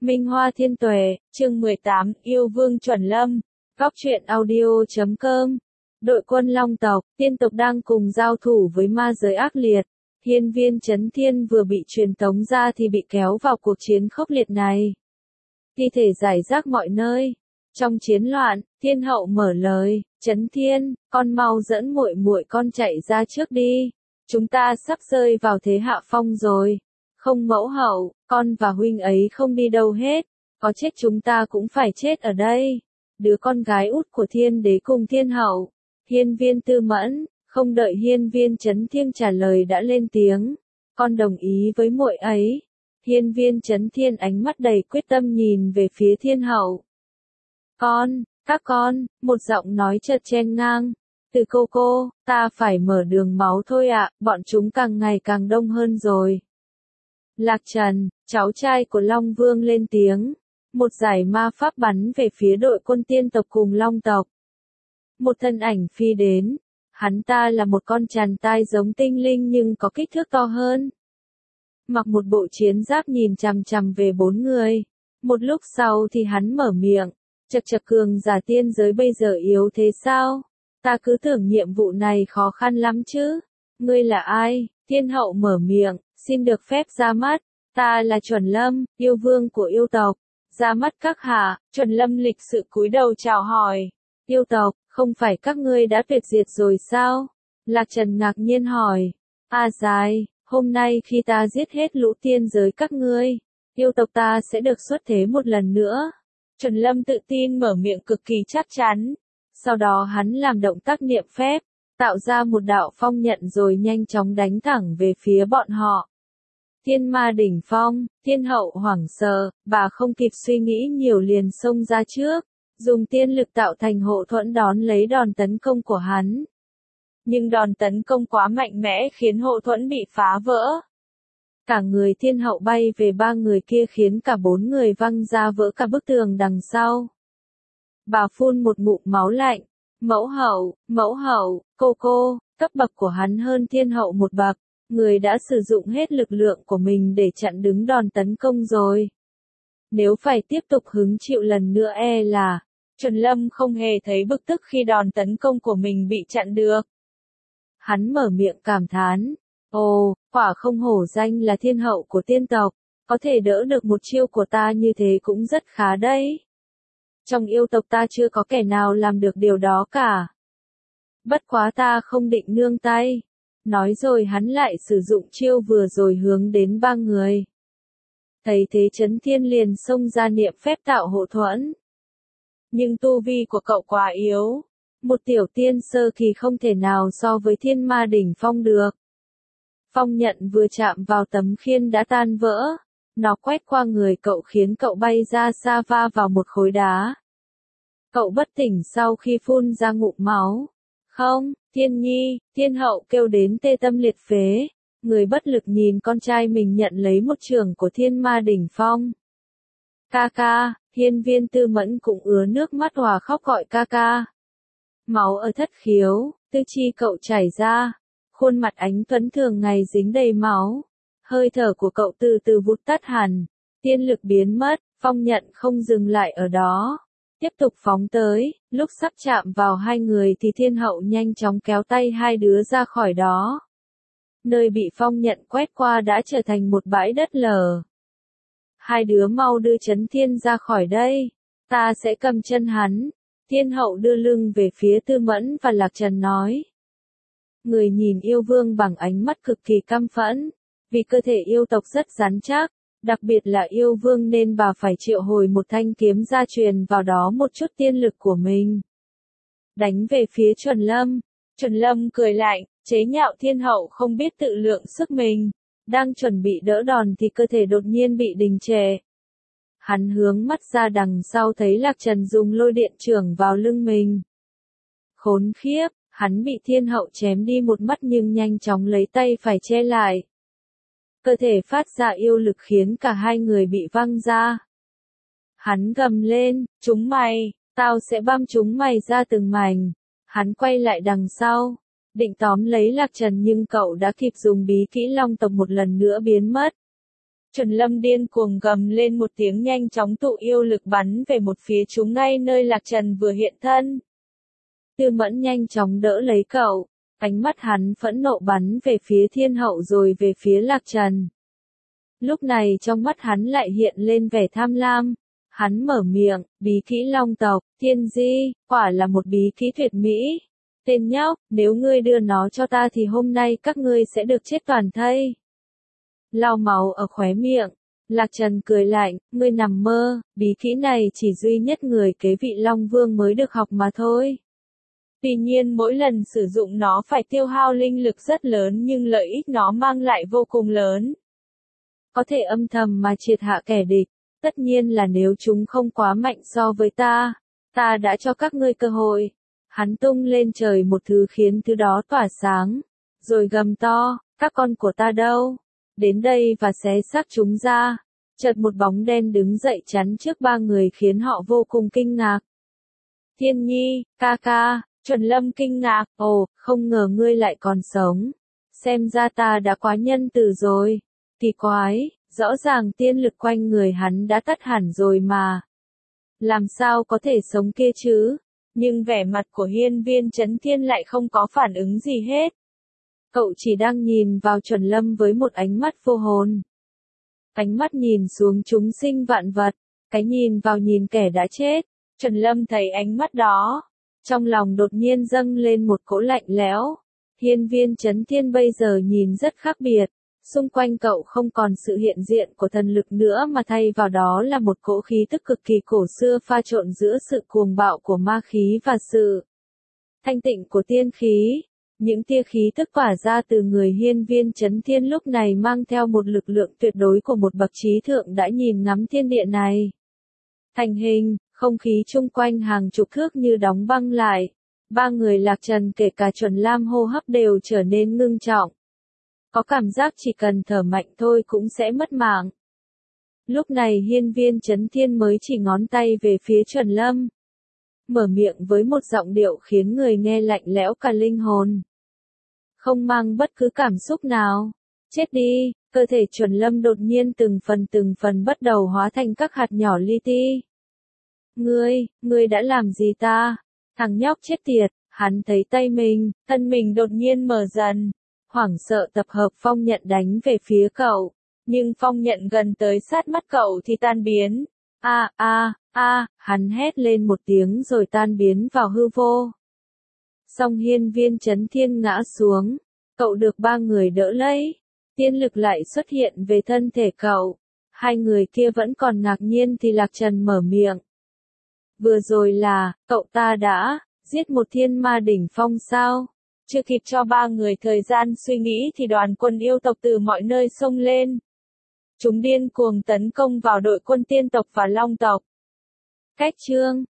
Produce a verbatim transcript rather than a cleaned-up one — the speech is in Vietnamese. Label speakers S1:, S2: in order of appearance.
S1: Minh Hoa Thiên Tuệ, chương mười tám, Yêu Vương Chuẩn Lâm, Góc truyện audio chấm com. Đội quân Long tộc, tiên tộc đang cùng giao thủ với ma giới ác liệt. Hiên viên Chấn Thiên vừa bị truyền tống ra thì bị kéo vào cuộc chiến khốc liệt này. Thi thể rải rác mọi nơi. Trong chiến loạn, Thiên hậu mở lời, Chấn Thiên, con mau dẫn muội muội con chạy ra trước đi. Chúng ta sắp rơi vào thế hạ phong rồi. Không mẫu hậu, con và huynh ấy không đi đâu hết, có chết chúng ta cũng phải chết ở đây. Đứa con gái út của Thiên đế cùng Thiên hậu, Hiên viên Tư Mẫn, không đợi Hiên viên Chấn Thiên trả lời đã lên tiếng, con đồng ý với muội ấy. Hiên viên Chấn Thiên ánh mắt đầy quyết tâm nhìn về phía Thiên hậu. Con, các con, một giọng nói chợt chen ngang. Từ cô cô, ta phải mở đường máu thôi ạ, bọn chúng càng ngày càng đông hơn rồi. Lạc Trần, cháu trai của Long Vương lên tiếng. Một giải ma pháp bắn về phía đội quân tiên tộc cùng Long tộc. Một thân ảnh phi đến. Hắn ta là một con tràn tai giống tinh linh nhưng có kích thước to hơn. Mặc một bộ chiến giáp nhìn chằm chằm về bốn người. Một lúc sau thì hắn mở miệng. Chật chật cường giả tiên giới bây giờ yếu thế sao? Ta cứ tưởng nhiệm vụ này khó khăn lắm chứ. Ngươi là ai? Thiên hậu mở miệng. Xin được phép ra mắt, ta là Chuẩn Lâm, yêu vương của yêu tộc. Ra mắt các hạ, Chuẩn Lâm lịch sự cúi đầu chào hỏi. Yêu tộc, không phải các ngươi đã tuyệt diệt rồi sao? Lạc Trần ngạc nhiên hỏi. A dài, hôm nay khi ta giết hết lũ tiên giới các ngươi, yêu tộc ta sẽ được xuất thế một lần nữa. Chuẩn Lâm tự tin mở miệng cực kỳ chắc chắn. Sau đó hắn làm động tác niệm phép, tạo ra một đạo phong nhận rồi nhanh chóng đánh thẳng về phía bọn họ. Thiên ma đỉnh phong, Thiên hậu hoảng sợ, bà không kịp suy nghĩ nhiều liền xông ra trước, dùng tiên lực tạo thành hộ thuẫn đón lấy đòn tấn công của hắn. Nhưng đòn tấn công quá mạnh mẽ khiến hộ thuẫn bị phá vỡ. Cả người Thiên hậu bay về ba người kia khiến cả bốn người văng ra vỡ cả bức tường đằng sau. Bà phun một ngụm máu lạnh. Mẫu hậu, mẫu hậu, cô cô, cấp bậc của hắn hơn Thiên hậu một bậc. Người đã sử dụng hết lực lượng của mình để chặn đứng đòn tấn công rồi. Nếu phải tiếp tục hứng chịu lần nữa e là, Chuẩn Lâm không hề thấy bực tức khi đòn tấn công của mình bị chặn được. Hắn mở miệng cảm thán, ồ, quả không hổ danh là thiên hậu của tiên tộc, có thể đỡ được một chiêu của ta như thế cũng rất khá đấy. Trong yêu tộc ta chưa có kẻ nào làm được điều đó cả. Bất quá ta không định nương tay. Nói rồi hắn lại sử dụng chiêu vừa rồi hướng đến ba người. Thấy thế Chấn Thiên liền xông ra niệm phép tạo hộ thuẫn. Nhưng tu vi của cậu quá yếu. Một tiểu tiên sơ kỳ không thể nào so với thiên ma đỉnh phong được. Phong nhận vừa chạm vào tấm khiên đã tan vỡ. Nó quét qua người cậu khiến cậu bay ra xa va vào một khối đá. Cậu bất tỉnh sau khi phun ra ngụm máu. Không, Thiên Nhi, Thiên hậu kêu đến tê tâm liệt phế. Người bất lực nhìn con trai mình nhận lấy một trường của thiên ma đỉnh phong. Ca ca, Hiên viên Tư Mẫn cũng ứa nước mắt hòa khóc gọi ca ca. Máu ở thất khiếu, tư chi cậu chảy ra. Khuôn mặt ánh tuấn thường ngày dính đầy máu. Hơi thở của cậu từ từ vụt tắt hẳn. Tiên lực biến mất, phong nhận không dừng lại ở đó. Tiếp tục phóng tới, lúc sắp chạm vào hai người thì Thiên hậu nhanh chóng kéo tay hai đứa ra khỏi đó. Nơi bị phong nhận quét qua đã trở thành một bãi đất lở. Hai đứa mau đưa Chấn Thiên ra khỏi đây, ta sẽ cầm chân hắn. Thiên hậu đưa lưng về phía Tư Mẫn và Lạc Trần nói. Người nhìn yêu vương bằng ánh mắt cực kỳ căm phẫn, vì cơ thể yêu tộc rất rắn chắc. Đặc biệt là yêu vương nên bà phải triệu hồi một thanh kiếm gia truyền vào đó một chút tiên lực của mình. Đánh về phía Chuẩn Lâm. Chuẩn Lâm cười lạnh, chế nhạo Thiên hậu không biết tự lượng sức mình. Đang chuẩn bị đỡ đòn thì cơ thể đột nhiên bị đình trệ. Hắn hướng mắt ra đằng sau thấy Lạc Trần dùng lôi điện chưởng vào lưng mình. Khốn khiếp, hắn bị Thiên hậu chém đi một mắt nhưng nhanh chóng lấy tay phải che lại. Cơ thể phát ra yêu lực khiến cả hai người bị văng ra. Hắn gầm lên, chúng mày, tao sẽ băm chúng mày ra từng mảnh. Hắn quay lại đằng sau, định tóm lấy Lạc Trần nhưng cậu đã kịp dùng bí kỹ Long tộc một lần nữa biến mất. Chuẩn Lâm điên cuồng gầm lên một tiếng, nhanh chóng tụ yêu lực bắn về một phía chúng ngay nơi Lạc Trần vừa hiện thân. Tư Mẫn nhanh chóng đỡ lấy cậu, ánh mắt hắn phẫn nộ bắn về phía thiên hậu rồi về phía Lạc Trần. Lúc này trong mắt hắn lại hiện lên vẻ tham lam. Hắn mở miệng, bí kỹ long tộc, thiên di, quả là một bí kỹ tuyệt mỹ. Tên nhóc, nếu ngươi đưa nó cho ta thì hôm nay các ngươi sẽ được chết toàn thây. Lau máu ở khóe miệng, Lạc Trần cười lạnh, ngươi nằm mơ, bí kỹ này chỉ duy nhất người kế vị Long Vương mới được học mà thôi. Tuy nhiên mỗi lần sử dụng nó phải tiêu hao linh lực rất lớn nhưng lợi ích nó mang lại vô cùng lớn. Có thể âm thầm mà triệt hạ kẻ địch, tất nhiên là nếu chúng không quá mạnh so với ta, ta đã cho các ngươi cơ hội. Hắn tung lên trời một thứ khiến thứ đó tỏa sáng, rồi gầm to, các con của ta đâu? Đến đây và xé xác chúng ra. Chợt một bóng đen đứng dậy chắn trước ba người khiến họ vô cùng kinh ngạc. Thiên Nhi, ca ca, Chuẩn Lâm kinh ngạc, ồ, không ngờ ngươi lại còn sống. Xem ra ta đã quá nhân từ rồi. Kỳ quái, rõ ràng tiên lực quanh người hắn đã tắt hẳn rồi mà. Làm sao có thể sống kia chứ? Nhưng vẻ mặt của Hiên Viên Chấn Thiên lại không có phản ứng gì hết. Cậu chỉ đang nhìn vào Chuẩn Lâm với một ánh mắt vô hồn. Ánh mắt nhìn xuống chúng sinh vạn vật, cái nhìn vào nhìn kẻ đã chết. Chuẩn Lâm thấy ánh mắt đó, trong lòng đột nhiên dâng lên một cỗ lạnh lẽo. Hiên Viên Chấn Thiên bây giờ nhìn rất khác biệt. Xung quanh cậu không còn sự hiện diện của thần lực nữa mà thay vào đó là một cỗ khí tức cực kỳ cổ xưa pha trộn giữa sự cuồng bạo của ma khí và sự thanh tịnh của tiên khí. Những tia khí tức tỏa ra từ người Hiên Viên Chấn Thiên lúc này mang theo một lực lượng tuyệt đối của một bậc trí thượng đã nhìn ngắm thiên địa này. Thành hình, không khí chung quanh hàng chục thước như đóng băng lại. Ba người Lạc Trần kể cả Chuẩn Lam hô hấp đều trở nên ngưng trọng. Có cảm giác chỉ cần thở mạnh thôi cũng sẽ mất mạng. Lúc này Hiên Viên Chấn Thiên mới chỉ ngón tay về phía Chuẩn Lâm. Mở miệng với một giọng điệu khiến người nghe lạnh lẽo cả linh hồn. Không mang bất cứ cảm xúc nào. Chết đi, cơ thể Chuẩn Lâm đột nhiên từng phần từng phần bắt đầu hóa thành các hạt nhỏ li ti. Ngươi, ngươi đã làm gì ta? Thằng nhóc chết tiệt, hắn thấy tay mình, thân mình đột nhiên mở dần. Hoảng sợ tập hợp phong nhận đánh về phía cậu. Nhưng phong nhận gần tới sát mắt cậu thì tan biến. A a a, hắn hét lên một tiếng rồi tan biến vào hư vô. Song Hiên Viên Chấn Thiên ngã xuống. Cậu được ba người đỡ lấy. Tiên lực lại xuất hiện về thân thể cậu. Hai người kia vẫn còn ngạc nhiên thì Lạc Trần mở miệng. Vừa rồi là, cậu ta đã giết một thiên ma đỉnh phong sao? Chưa kịp cho ba người thời gian suy nghĩ thì đoàn quân yêu tộc từ mọi nơi xông lên. Chúng điên cuồng tấn công vào đội quân tiên tộc và long tộc. Cách chương